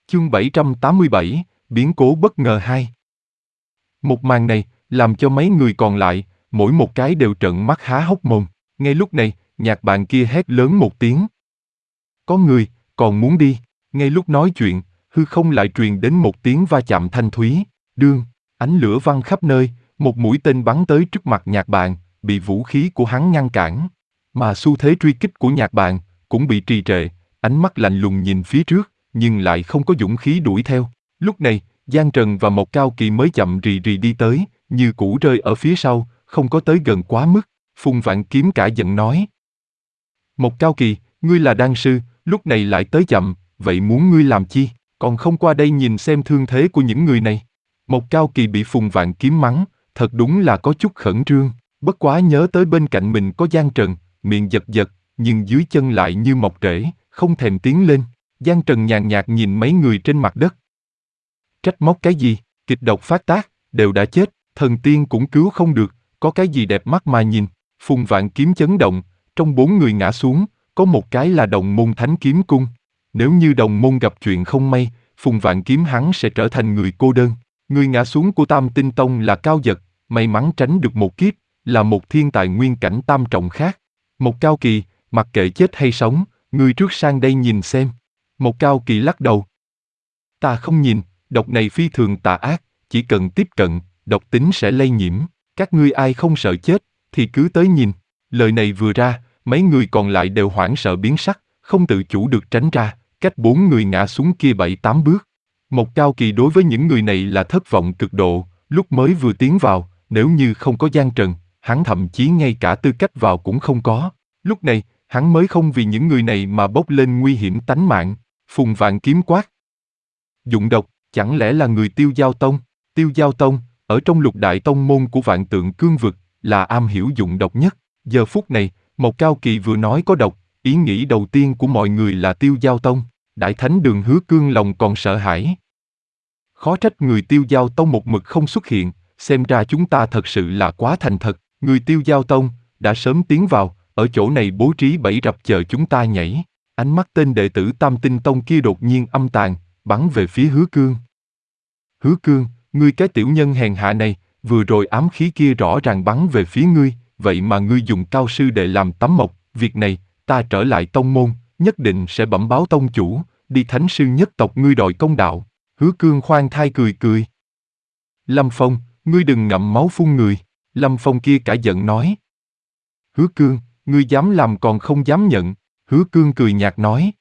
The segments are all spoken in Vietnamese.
Chương 787, biến cố bất ngờ 2. Một màn này, làm cho mấy người còn lại, mỗi một cái đều trợn mắt há hốc mồm. Ngay lúc này, nhạc bạn kia hét lớn một tiếng. Có người, còn muốn đi. Ngay lúc nói chuyện, hư không lại truyền đến một tiếng va chạm thanh thúy. Đương, ánh lửa văng khắp nơi, một mũi tên bắn tới trước mặt nhạc bạn, bị vũ khí của hắn ngăn cản. Mà xu thế truy kích của nhạc bạn, cũng bị trì trệ, ánh mắt lạnh lùng nhìn phía trước, nhưng lại không có dũng khí đuổi theo. Lúc này, Giang Trần và Mộc Cao Kỳ mới chậm rì rì đi tới, như cũ rơi ở phía sau, không có tới gần quá mức. Phùng Vạn Kiếm cả giận nói. Mộc Cao Kỳ, ngươi là đan sư, lúc này lại tới chậm, vậy muốn ngươi làm chi, còn không qua đây nhìn xem thương thế của những người này. Mộc Cao Kỳ bị Phùng Vạn Kiếm mắng, thật đúng là có chút khẩn trương, bất quá nhớ tới bên cạnh mình có Giang Trần, miệng giật giật, nhưng dưới chân lại như mọc rễ, không thèm tiến lên. Giang Trần nhàn nhạt nhìn mấy người trên mặt đất. Trách móc cái gì, kịch độc phát tác, đều đã chết, thần tiên cũng cứu không được, có cái gì đẹp mắt mà nhìn. Phùng Vạn Kiếm chấn động, trong 4 người ngã xuống, có một cái là Đồng Môn Thánh Kiếm Cung. Nếu như Đồng Môn gặp chuyện không may, Phùng Vạn Kiếm hắn sẽ trở thành người cô đơn. Người ngã xuống của Tam Tinh Tông là Cao Dật, may mắn tránh được một kiếp, là một thiên tài nguyên cảnh tam trọng khác. Một Cao Kỳ, mặc kệ chết hay sống, ngươi trước sang đây nhìn xem. Một Cao Kỳ lắc đầu. Ta không nhìn, độc này phi thường tà ác, chỉ cần tiếp cận, độc tính sẽ lây nhiễm. Các ngươi ai không sợ chết, thì cứ tới nhìn. Lời này vừa ra, mấy người còn lại đều hoảng sợ biến sắc, không tự chủ được tránh ra, cách 4 người ngã xuống kia 7-8 bước. Một Cao Kỳ đối với những người này là thất vọng cực độ, lúc mới vừa tiến vào, nếu như không có Giang Trần, hắn thậm chí ngay cả tư cách vào cũng không có. Lúc này, hắn mới không vì những người này mà bốc lên nguy hiểm tánh mạng. Phùng Vạn Kiếm quát. Dụng độc, chẳng lẽ là người Tiêu Giao Tông? Tiêu Giao Tông, ở trong lục đại tông môn của Vạn Tượng Cương Vực, là am hiểu dụng độc nhất. Giờ phút này, Một Cao Kỳ vừa nói có độc, ý nghĩ đầu tiên của mọi người là Tiêu Giao Tông. Đại Thánh Đường Hứa Cương lòng còn sợ hãi. Khó trách người Tiêu Giao Tông một mực không xuất hiện, xem ra chúng ta thật sự là quá thành thật. Người Tiêu Giao Tông đã sớm tiến vào, ở chỗ này bố trí bẫy rập chờ chúng ta nhảy. Ánh mắt tên đệ tử Tam Tinh Tông kia đột nhiên âm tàn, bắn về phía Hứa Cương. Hứa Cương, ngươi cái tiểu nhân hèn hạ này, vừa rồi ám khí kia rõ ràng bắn về phía ngươi, vậy mà ngươi dùng Cao sư đệ làm tấm mộc, việc này, ta trở lại tông môn, nhất định sẽ bẩm báo tông chủ, đi Thánh sư nhất tộc ngươi đòi công đạo. Hứa Cương khoan thai cười cười. Lâm Phong, ngươi đừng ngậm máu phun người. Lâm Phong kia cả giận nói. Hứa Cương, ngươi dám làm còn không dám nhận. Hứa Cương cười nhạt nói.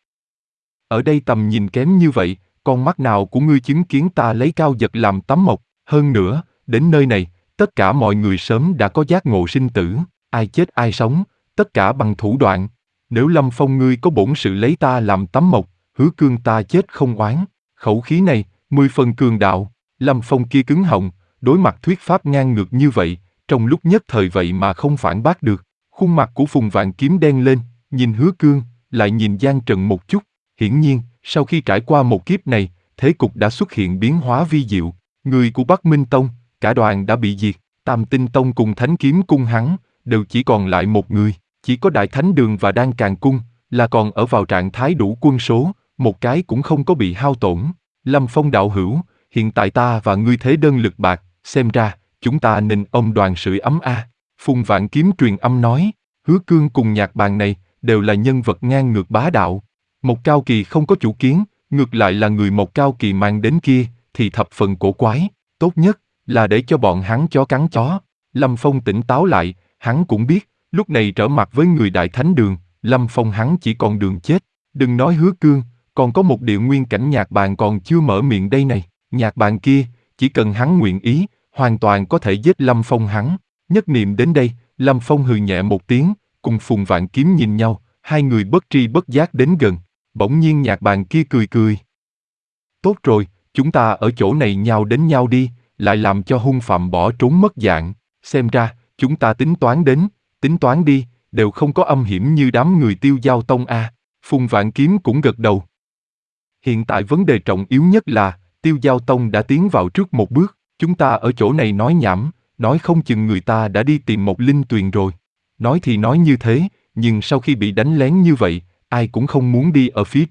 Ở đây tầm nhìn kém như vậy, con mắt nào của ngươi chứng kiến ta lấy Cao Dật làm tấm mộc, hơn nữa, đến nơi này, tất cả mọi người sớm đã có giác ngộ sinh tử, ai chết ai sống, tất cả bằng thủ đoạn. Nếu Lâm Phong ngươi có bổn sự lấy ta làm tấm mộc, Hứa Cương ta chết không oán. Khẩu khí này, 10 phần cường đạo. Lâm Phong kia cứng họng, đối mặt thuyết pháp ngang ngược như vậy, trong lúc nhất thời vậy mà không phản bác được. Khuôn mặt của Phùng Vạn Kiếm đen lên, nhìn Hứa Cương, lại nhìn Giang Trần một chút. Hiển nhiên, sau khi trải qua một kiếp này, thế cục đã xuất hiện biến hóa vi diệu. Người của Bắc Minh Tông, cả đoàn đã bị diệt. Tam Tinh Tông cùng Thánh Kiếm Cung hắn, đều chỉ còn lại một người. Chỉ có Đại Thánh Đường và Đan Càn Cung, là còn ở vào trạng thái đủ quân số, một cái cũng không có bị hao tổn. Lâm Phong đạo hữu, hiện tại ta và ngươi thế đơn lực bạc, xem ra, chúng ta nên ông đoàn sưởi ấm a. Phùng Vạn Kiếm truyền âm nói, Hứa Cương cùng nhạc bàn này, đều là nhân vật ngang ngược bá đạo. Một Cao Kỳ không có chủ kiến, ngược lại là người Một Cao Kỳ mang đến kia, thì thập phần cổ quái, tốt nhất là để cho bọn hắn chó cắn chó. Lâm Phong tỉnh táo lại, hắn cũng biết, lúc này trở mặt với người Đại Thánh Đường, Lâm Phong hắn chỉ còn đường chết. Đừng nói Hứa Cương, còn có một địa nguyên cảnh nhạc bàn còn chưa mở miệng đây này. Nhạc bàn kia, chỉ cần hắn nguyện ý, hoàn toàn có thể giết Lâm Phong hắn. Nhất niệm đến đây, Lâm Phong hừ nhẹ một tiếng, cùng Phùng Vạn Kiếm nhìn nhau, hai người bất tri bất giác đến gần. Bỗng nhiên nhạc bàn kia cười cười. Tốt rồi, chúng ta ở chỗ này nhào đến nhau đi, lại làm cho hung phạm bỏ trốn mất dạng. Xem ra, chúng ta tính toán đi, đều không có âm hiểm như đám người Tiêu Giao Tông a. Phùng Vạn Kiếm cũng gật đầu. Hiện tại vấn đề trọng yếu nhất là, Tiêu Giao Tông đã tiến vào trước một bước, chúng ta ở chỗ này nói nhảm, nói không chừng người ta đã đi tìm một linh tuyền rồi. Nói thì nói như thế, nhưng sau khi bị đánh lén như vậy, ai cũng không muốn đi ở phía trước.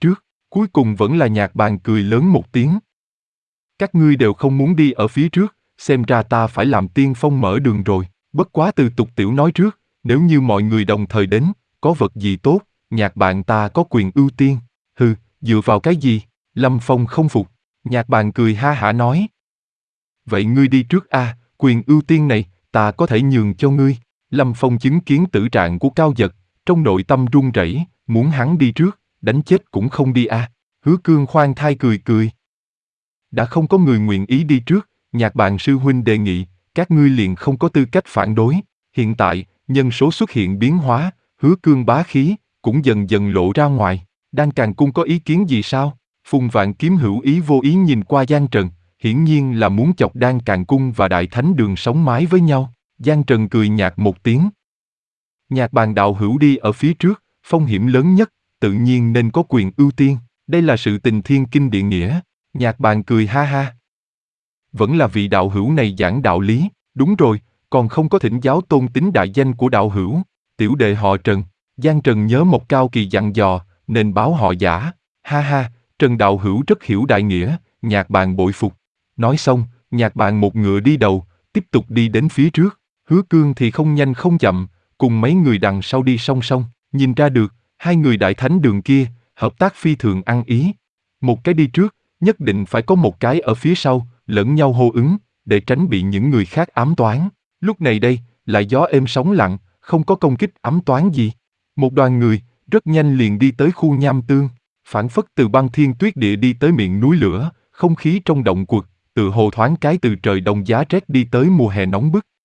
Cuối cùng vẫn là Nhạc Bàn cười lớn một tiếng. Các ngươi đều không muốn đi ở phía trước, xem ra ta phải làm tiên phong mở đường rồi. Bất quá từ Tục Tiểu nói trước, nếu như mọi người đồng thời đến, có vật gì tốt, Nhạc Bàn ta có quyền ưu tiên. Hừ, dựa vào cái gì? Lâm Phong không phục. Nhạc Bàn cười ha hả nói. Vậy ngươi đi trước a, quyền ưu tiên này, ta có thể nhường cho ngươi. Lâm Phong chứng kiến tử trạng của Cao Dật, trong nội tâm run rẩy, muốn hắn đi trước, đánh chết cũng không đi a. Hứa Cương khoan thai cười cười. Đã không có người nguyện ý đi trước, Nhạc Bàn sư huynh đề nghị, các ngươi liền không có tư cách phản đối. Hiện tại, nhân số xuất hiện biến hóa, Hứa Cương bá khí, cũng dần dần lộ ra ngoài. Đan Càn Cung có ý kiến gì sao? Phùng Vạn Kiếm hữu ý vô ý nhìn qua Giang Trần, hiển nhiên là muốn chọc Đan Càn Cung và Đại Thánh Đường sống mái với nhau. Giang Trần cười nhạt một tiếng. Nhạc Bàn đạo hữu đi ở phía trước, phong hiểm lớn nhất, tự nhiên nên có quyền ưu tiên. Đây là sự tình thiên kinh địa nghĩa. Nhạc Bàn cười ha ha. Vẫn là vị đạo hữu này giảng đạo lý. Đúng rồi, còn không có thỉnh giáo tôn tính đại danh của đạo hữu. Tiểu đệ họ Trần. Giang Trần nhớ một Cao Kỳ dặn dò, nên báo họ giả. Ha ha, Trần đạo hữu rất hiểu đại nghĩa, Nhạc Bàn bội phục. Nói xong, Nhạc Bàn một ngựa đi đầu, tiếp tục đi đến phía trước. Hứa Cương thì không nhanh không chậm, cùng mấy người đằng sau đi song song. Nhìn ra được, hai người Đại Thánh Đường kia, hợp tác phi thường ăn ý. Một cái đi trước, nhất định phải có một cái ở phía sau, lẫn nhau hô ứng, để tránh bị những người khác ám toán. Lúc này đây, lại gió êm sóng lặng, không có công kích ám toán gì. Một đoàn người, rất nhanh liền đi tới khu nham tương, phảng phất từ băng thiên tuyết địa đi tới miệng núi lửa, không khí trong động quật, tự hồ thoáng cái từ trời đông giá rét đi tới mùa hè nóng bức.